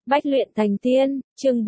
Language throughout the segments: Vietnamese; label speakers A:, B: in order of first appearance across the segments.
A: Bách luyện thành tiên, chương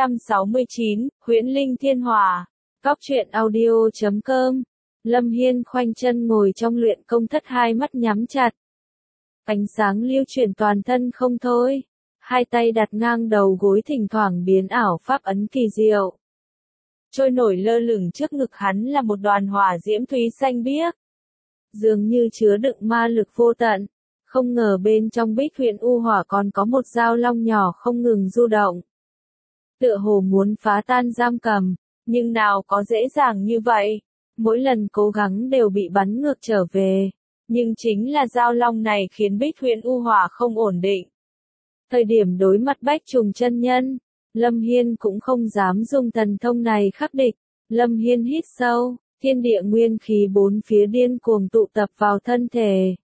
A: 469, Huyễn Linh Thiên Hỏa. Góc truyện audio.com. Lâm Hiên khoanh chân ngồi trong luyện công thất, hai mắt nhắm chặt. Ánh sáng lưu chuyển toàn thân không thôi. Hai tay đặt ngang đầu gối, thỉnh thoảng biến ảo pháp ấn kỳ diệu. Trôi nổi lơ lửng trước ngực hắn là một đoàn hỏa diễm thúy xanh biếc, dường như chứa đựng ma lực vô tận. Không ngờ bên trong Bích Huyền U Hỏa còn có một dao long nhỏ không ngừng du động, tựa hồ muốn phá tan giam cầm, nhưng nào có dễ dàng như vậy. Mỗi lần cố gắng đều bị bắn ngược trở về, nhưng chính là dao long này khiến Bích Huyền U Hỏa không ổn định. Thời điểm đối mặt Bách Trùng chân nhân, Lâm Hiên cũng không dám dùng thần thông này khắc địch. Lâm Hiên hít sâu, thiên địa nguyên khí bốn phía điên cuồng tụ tập vào thân thể.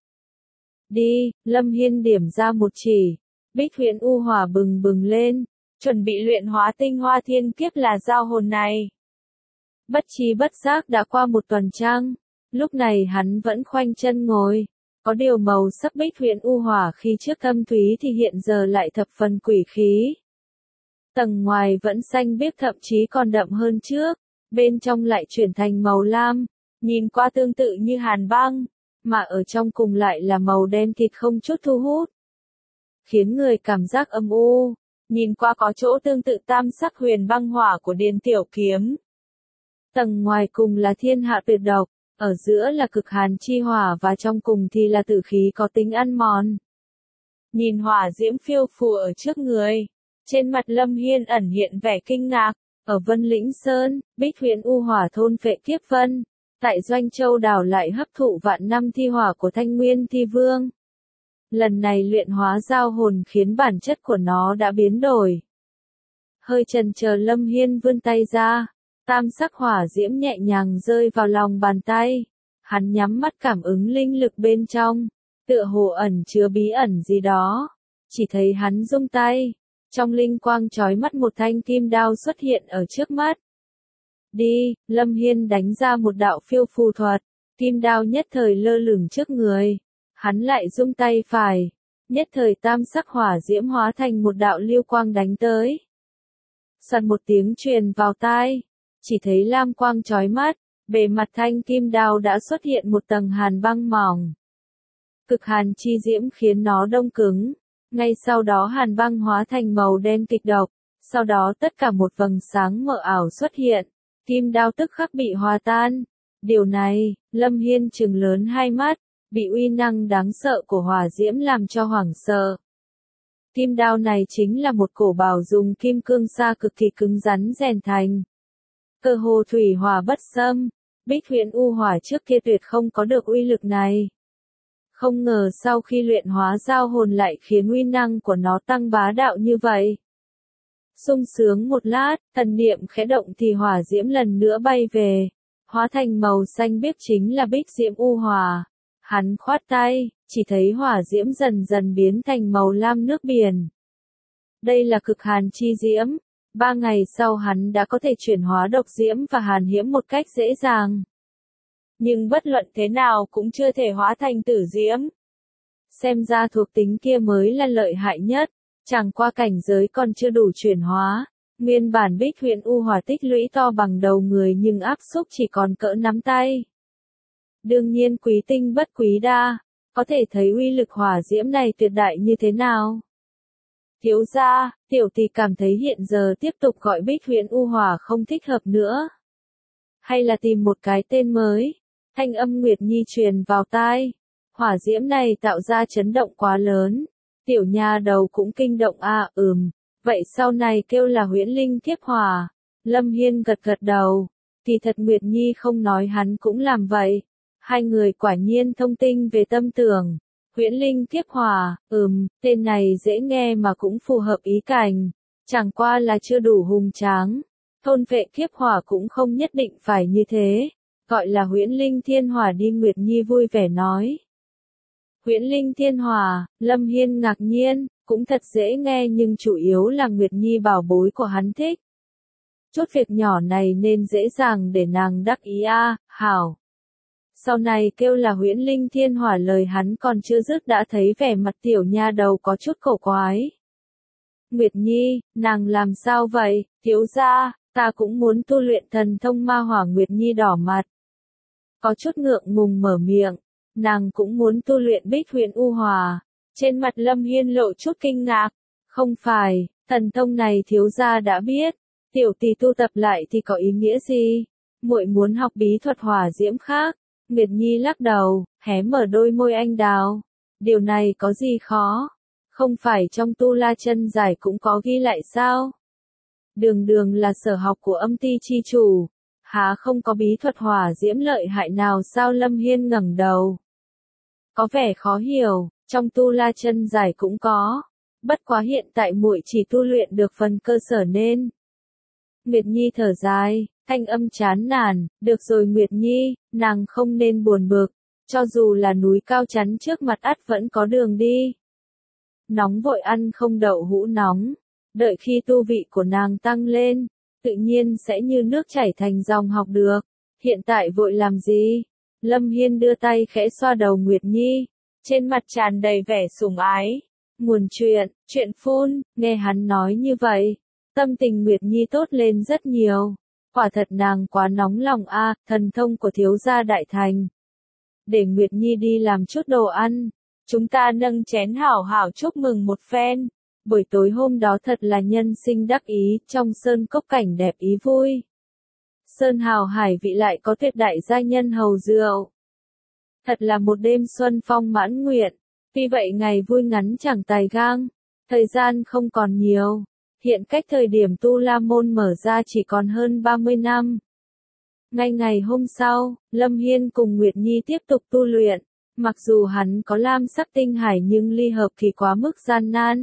A: Đi, Lâm Hiên điểm ra một chỉ, Bích Huyền U Hỏa bừng bừng lên, chuẩn bị luyện hóa tinh hoa thiên kiếp là giao hồn này. Bất chi bất giác đã qua một tuần trăng, lúc này hắn vẫn khoanh chân ngồi, có điều màu sắc Bích Huyền U Hỏa khi trước thâm thúy thì hiện giờ lại thập phần quỷ khí. Tầng ngoài vẫn xanh biếc, thậm chí còn đậm hơn trước, bên trong lại chuyển thành màu lam, nhìn qua tương tự như hàn băng, mà ở trong cùng lại là màu đen kịt không chút thu hút, khiến người cảm giác âm u, nhìn qua có chỗ tương tự tam sắc huyền băng hỏa của Điền Tiểu Kiếm. Tầng ngoài cùng là thiên hạ tuyệt độc, ở giữa là cực hàn chi hỏa và trong cùng thì là tử khí có tính ăn mòn. Nhìn hỏa diễm phiêu phù ở trước người, trên mặt Lâm Hiên ẩn hiện vẻ kinh ngạc. Ở Vân Lĩnh Sơn, Bích Huyền U Hỏa thôn phệ kiếp vân, tại Doanh Châu đảo lại hấp thụ vạn năm thi hỏa của Thanh Nguyên Thi Vương. Lần này luyện hóa giao hồn khiến bản chất của nó đã biến đổi. Hơi chần chờ, Lâm Hiên vươn tay ra, tam sắc hỏa diễm nhẹ nhàng rơi vào lòng bàn tay. Hắn nhắm mắt cảm ứng linh lực bên trong, tựa hồ ẩn chứa bí ẩn gì đó. Chỉ thấy hắn rung tay, trong linh quang chói mắt một thanh kim đao xuất hiện ở trước mắt. Đi, Lâm Hiên đánh ra một đạo phiêu phù thuật, kim đao nhất thời lơ lửng trước người. Hắn lại rung tay phải, nhất thời tam sắc hỏa diễm hóa thành một đạo lưu quang đánh tới. Soạt một tiếng truyền vào tai, chỉ thấy lam quang chói mắt, bề mặt thanh kim đao đã xuất hiện một tầng hàn băng mỏng. Cực hàn chi diễm khiến nó đông cứng, ngay sau đó hàn băng hóa thành màu đen kịch độc, sau đó tất cả một vầng sáng mờ ảo xuất hiện, kim đao tức khắc bị hòa tan. Điều này, Lâm Hiên trừng lớn hai mắt, bị uy năng đáng sợ của hỏa diễm làm cho hoảng sợ. Kim đao này chính là một cổ bảo dùng kim cương sa cực kỳ cứng rắn rèn thành. Cơ hồ thủy hỏa bất xâm, Bích Huyền U Hỏa trước kia tuyệt không có được uy lực này. Không ngờ sau khi luyện hóa giao hồn lại khiến uy năng của nó tăng bá đạo như vậy. Sung sướng một lát, thần niệm khẽ động thì hỏa diễm lần nữa bay về, hóa thành màu xanh biếc, chính là Bích Diễm U Hỏa. Hắn khoát tay, chỉ thấy hỏa diễm dần dần biến thành màu lam nước biển. Đây là cực hàn chi diễm, 3 ngày sau hắn đã có thể chuyển hóa độc diễm và hàn hiếm một cách dễ dàng. Nhưng bất luận thế nào cũng chưa thể hóa thành tử diễm. Xem ra thuộc tính kia mới là lợi hại nhất, chẳng qua cảnh giới còn chưa đủ chuyển hóa. Nguyên bản Bích Huyền U Hỏa tích lũy to bằng đầu người nhưng áp xúc chỉ còn cỡ nắm tay. Đương nhiên quý tinh bất quý đa, có thể thấy uy lực hỏa diễm này tuyệt đại như thế nào. Thiếu gia, tiểu tỷ cảm thấy hiện giờ tiếp tục gọi Bích Huyền U Hỏa không thích hợp nữa. Hay là tìm một cái tên mới? Thanh âm Nguyệt Nhi truyền vào tai. Hỏa diễm này tạo ra chấn động quá lớn, tiểu nha đầu cũng kinh động à. Vậy sau này kêu là Huyễn Linh Kiếp Hỏa. Lâm Hiên gật gật đầu, kỳ thật Nguyệt Nhi không nói hắn cũng làm vậy. Hai người quả nhiên thông tinh về tâm tưởng. Huyễn Linh Kiếp Hỏa, tên này dễ nghe mà cũng phù hợp ý cảnh, chẳng qua là chưa đủ hùng tráng. Thôn vệ kiếp hỏa cũng không nhất định phải như thế, gọi là Huyễn Linh Thiên Hỏa đi, Nguyệt Nhi vui vẻ nói. Huyễn Linh Thiên Hỏa, Lâm Hiên ngạc nhiên, cũng thật dễ nghe nhưng chủ yếu là Nguyệt Nhi bảo bối của hắn thích. Chút việc nhỏ này nên dễ dàng để nàng đắc ý a, hảo. Sau này kêu là Huyễn Linh Thiên Hỏa, lời hắn còn chưa dứt đã thấy vẻ mặt tiểu nha đầu có chút cổ quái. Nguyệt Nhi, nàng làm sao vậy, thiếu gia, ta cũng muốn tu luyện thần thông ma hỏa. Nguyệt Nhi đỏ mặt, có chút ngượng ngùng mở miệng, nàng cũng muốn tu luyện Bích Huyền U Hỏa. Trên mặt Lâm Hiên lộ chút kinh ngạc, không phải, thần thông này thiếu gia đã biết, tiểu tỷ tu tập lại thì có ý nghĩa gì? Muội muốn học bí thuật hỏa diễm khác. Nguyệt Nhi lắc đầu, hé mở đôi môi anh đào. Điều này có gì khó? Không phải trong tu la chân giải cũng có ghi lại sao? Đường đường là sở học của âm ti chi chủ, há không có bí thuật hỏa diễm lợi hại nào sao? Lâm Hiên ngẩng đầu, có vẻ khó hiểu, trong tu la chân giải cũng có, bất quá hiện tại muội chỉ tu luyện được phần cơ sở nên. Nguyệt Nhi thở dài, thanh âm chán nản, được rồi Nguyệt Nhi, nàng không nên buồn bực, cho dù là núi cao chắn trước mặt ắt vẫn có đường đi. Nóng vội ăn không đậu hũ nóng, đợi khi tu vị của nàng tăng lên, tự nhiên sẽ như nước chảy thành dòng học được, hiện tại vội làm gì? Lâm Hiên đưa tay khẽ xoa đầu Nguyệt Nhi, trên mặt tràn đầy vẻ sủng ái. Nguồn chuyện phun, nghe hắn nói như vậy, tâm tình Nguyệt Nhi tốt lên rất nhiều. Quả thật nàng quá nóng lòng a, thần thông của thiếu gia đại thành. Để Nguyệt Nhi đi làm chút đồ ăn, chúng ta nâng chén hảo hảo chúc mừng một phen. Buổi tối hôm đó thật là nhân sinh đắc ý, trong sơn cốc cảnh đẹp ý vui. Sơn hào hải vị lại có tuyệt đại gia nhân hầu rượu. Thật là một đêm xuân phong mãn nguyện. Tuy vậy ngày vui ngắn chẳng tài gang, thời gian không còn nhiều. Hiện cách thời điểm Tu La Môn mở ra chỉ còn hơn 30 năm. Ngay ngày hôm sau, Lâm Hiên cùng Nguyệt Nhi tiếp tục tu luyện. Mặc dù hắn có lam sắc tinh hải nhưng ly hợp thì quá mức gian nan.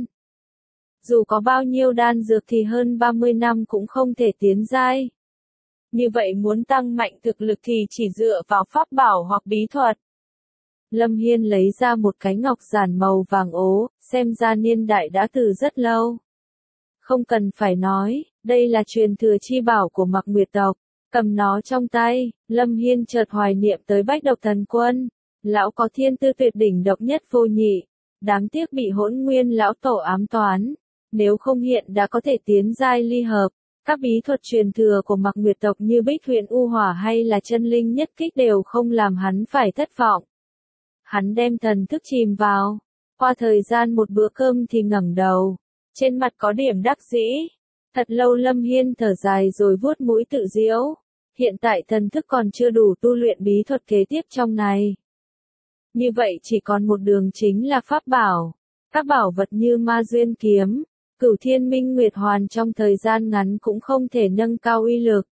A: Dù có bao nhiêu đan dược thì hơn 30 năm cũng không thể tiến giai. Như vậy muốn tăng mạnh thực lực thì chỉ dựa vào pháp bảo hoặc bí thuật. Lâm Hiên lấy ra một cái ngọc giản màu vàng ố, xem ra niên đại đã từ rất lâu. Không cần phải nói, đây là truyền thừa chi bảo của Mạc Nguyệt tộc. Cầm nó trong tay, Lâm Hiên chợt hoài niệm tới Bách Độc Thần Quân. Lão có thiên tư tuyệt đỉnh độc nhất vô nhị. Đáng tiếc bị Hỗn Nguyên lão tổ ám toán. Nếu không hiện đã có thể tiến giai ly hợp. Các bí thuật truyền thừa của Mạc Nguyệt tộc như Bích Huyền U Hỏa hay là chân linh nhất kích đều không làm hắn phải thất vọng. Hắn đem thần thức chìm vào. Qua thời gian một bữa cơm thì ngẩng đầu. Trên mặt có điểm đắc dĩ. Thật lâu Lâm Hiên thở dài rồi vuốt mũi tự giễu. Hiện tại thần thức còn chưa đủ tu luyện bí thuật kế tiếp trong này. Như vậy chỉ còn một đường chính là pháp bảo. Các bảo vật như Ma Duyên Kiếm, Cửu Thiên Minh Nguyệt Hoàn trong thời gian ngắn cũng không thể nâng cao uy lực.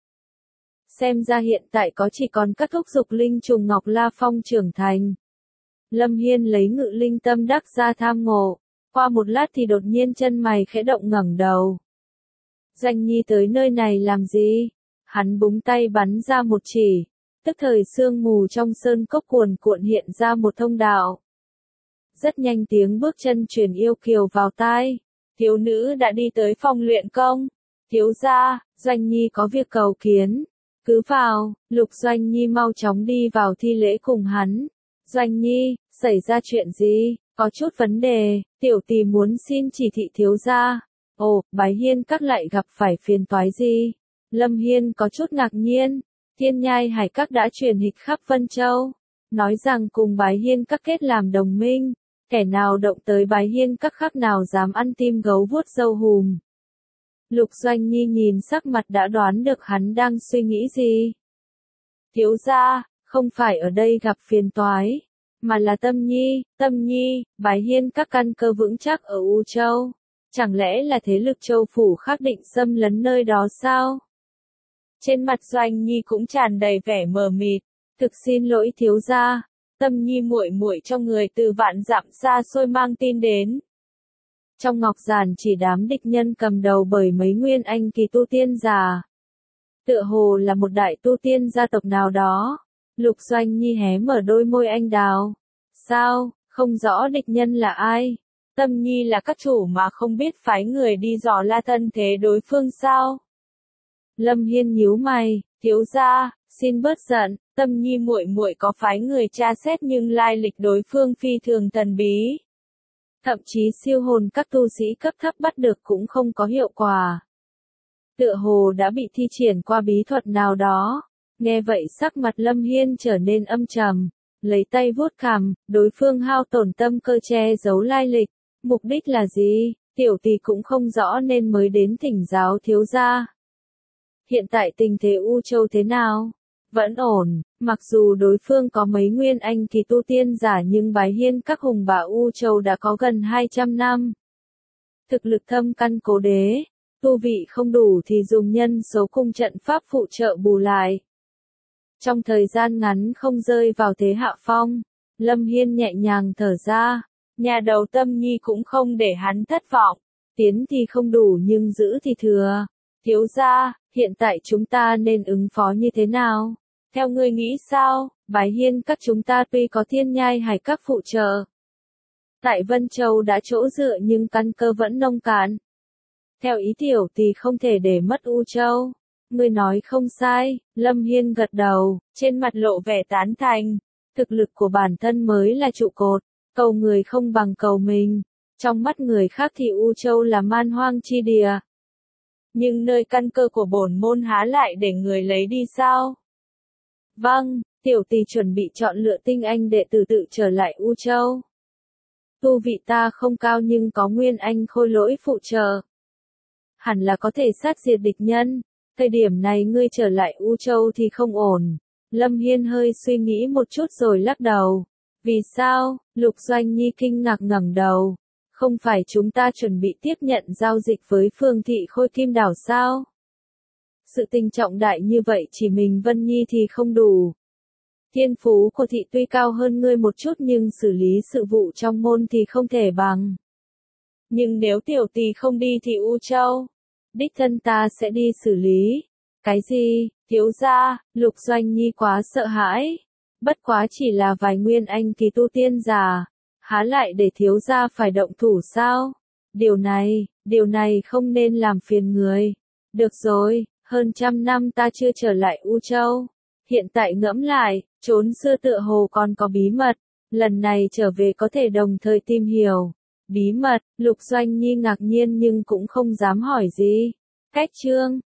A: Xem ra hiện tại có chỉ còn các thúc dục linh trùng Ngọc La Phong trưởng thành. Lâm Hiên lấy Ngự Linh Tâm đắc ra tham ngộ. Qua một lát thì đột nhiên chân mày khẽ động ngẩng đầu. Doanh Nhi tới nơi này làm gì? Hắn búng tay bắn ra một chỉ. Tức thời sương mù trong sơn cốc cuồn cuộn hiện ra một thông đạo. Rất nhanh tiếng bước chân truyền yêu kiều vào tai. Thiếu nữ đã đi tới phòng luyện công. Thiếu gia, Doanh Nhi có việc cầu kiến. Cứ vào, Lục Doanh Nhi mau chóng đi vào thi lễ cùng hắn. Doanh Nhi, xảy ra chuyện gì? Có chút vấn đề, tiểu tỷ muốn xin chỉ thị thiếu gia. Ồ, Bái Hiên các lại gặp phải phiền toái gì? Lâm Hiên có chút ngạc nhiên. Thiên Nhai Hải các đã truyền hịch khắp Vân Châu. Nói rằng cùng Bái Hiên các kết làm đồng minh. Kẻ nào động tới Bái Hiên các khác nào dám ăn tim gấu vuốt râu hùm. Lục Doanh Nhi nhìn sắc mặt đã đoán được hắn đang suy nghĩ gì. Thiếu gia, không phải ở đây gặp phiền toái. Mà là Tâm Nhi, Bái Hiên các căn cơ vững chắc ở U Châu. Chẳng lẽ là thế lực châu phủ khác định xâm lấn nơi đó sao? Trên mặt Doanh Nhi cũng tràn đầy vẻ mờ mịt. Thực xin lỗi thiếu gia, Tâm Nhi muội muội cho người từ vạn dặm xa xôi mang tin đến. Trong ngọc giản chỉ đám địch nhân cầm đầu bởi mấy nguyên anh kỳ tu tiên già. Tựa hồ là một đại tu tiên gia tộc nào đó. Lục Doanh Nhi hé mở đôi môi anh đào. Sao, không rõ địch nhân là ai? Tâm Nhi là các chủ mà không biết phái người đi dò la thân thế đối phương sao? Lâm Hiên nhíu mày, thiếu gia, xin bớt giận, Tâm Nhi muội muội có phái người tra xét nhưng lai lịch đối phương phi thường thần bí. Thậm chí siêu hồn các tu sĩ cấp thấp bắt được cũng không có hiệu quả. Tựa hồ đã bị thi triển qua bí thuật nào đó. Nghe vậy sắc mặt Lâm Hiên trở nên âm trầm, lấy tay vuốt cằm, đối phương hao tổn tâm cơ che giấu lai lịch. Mục đích là gì? Tiểu tỷ cũng không rõ nên mới đến thỉnh giáo thiếu gia. Hiện tại tình thế U Châu thế nào? Vẫn ổn, mặc dù đối phương có mấy nguyên anh kỳ tu tiên giả nhưng bái hiên các hùng bá U Châu đã có gần 200 năm. Thực lực thâm căn cố đế, tu vị không đủ thì dùng nhân số cung trận pháp phụ trợ bù lại. Trong thời gian ngắn không rơi vào thế hạ phong, Lâm Hiên nhẹ nhàng thở ra, nhà đầu Tâm Nhi cũng không để hắn thất vọng, tiến thì không đủ nhưng giữ thì thừa. Thiếu gia, hiện tại chúng ta nên ứng phó như thế nào? Theo ngươi nghĩ sao? Bái hiên các chúng ta tuy có thiên nhai hải các phụ trợ, tại Vân Châu đã chỗ dựa nhưng căn cơ vẫn nông cạn. Theo ý tiểu thì không thể để mất U Châu. Ngươi nói không sai, Lâm Hiên gật đầu, trên mặt lộ vẻ tán thành. Thực lực của bản thân mới là trụ cột, cầu người không bằng cầu mình. Trong mắt người khác thì U Châu là man hoang chi địa. Nhưng nơi căn cơ của bổn môn há lại để người lấy đi sao? Vâng, tiểu tỷ chuẩn bị chọn lựa tinh anh đệ tử tự trở lại U Châu. Tu vị ta không cao nhưng có nguyên anh khôi lỗi phụ trợ. Hẳn là có thể sát diệt địch nhân. Thời điểm này ngươi trở lại U Châu thì không ổn. Lâm Hiên hơi suy nghĩ một chút rồi lắc đầu. Vì sao? Lục Doanh Nhi kinh ngạc ngẩng đầu. Không phải chúng ta chuẩn bị tiếp nhận giao dịch với Phương Thị Khôi Kim Đảo sao? Sự tình trọng đại như vậy chỉ mình Vân Nhi thì không đủ. Thiên phú của thị tuy cao hơn ngươi một chút nhưng xử lý sự vụ trong môn thì không thể bằng. Nhưng nếu tiểu tỷ không đi thì U Châu, đích thân ta sẽ đi xử lý. Cái gì? Thiếu gia? Lục Doanh Nhi quá sợ hãi. Bất quá chỉ là vài nguyên anh kỳ tu tiên giả, há lại để thiếu gia phải động thủ sao? Điều này không nên làm phiền người. Được rồi, hơn trăm năm ta chưa trở lại U Châu. Hiện tại ngẫm lại, trốn xưa tựa hồ còn có bí mật. Lần này trở về có thể đồng thời tìm hiểu. Bí mật, Lục Doanh Nhi ngạc nhiên nhưng cũng không dám hỏi gì. Cách chương